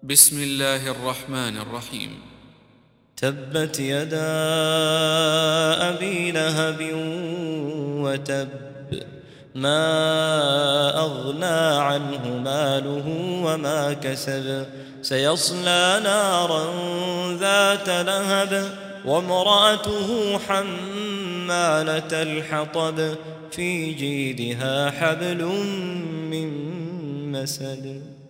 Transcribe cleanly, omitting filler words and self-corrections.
بسم الله الرحمن الرحيم. تبت يدا أبي لهب وتب، ما أغنى عنه ماله وما كسب، سيصلى نارا ذات لهب وامرأته حمالة الحطب، في جيدها حبل من مسد.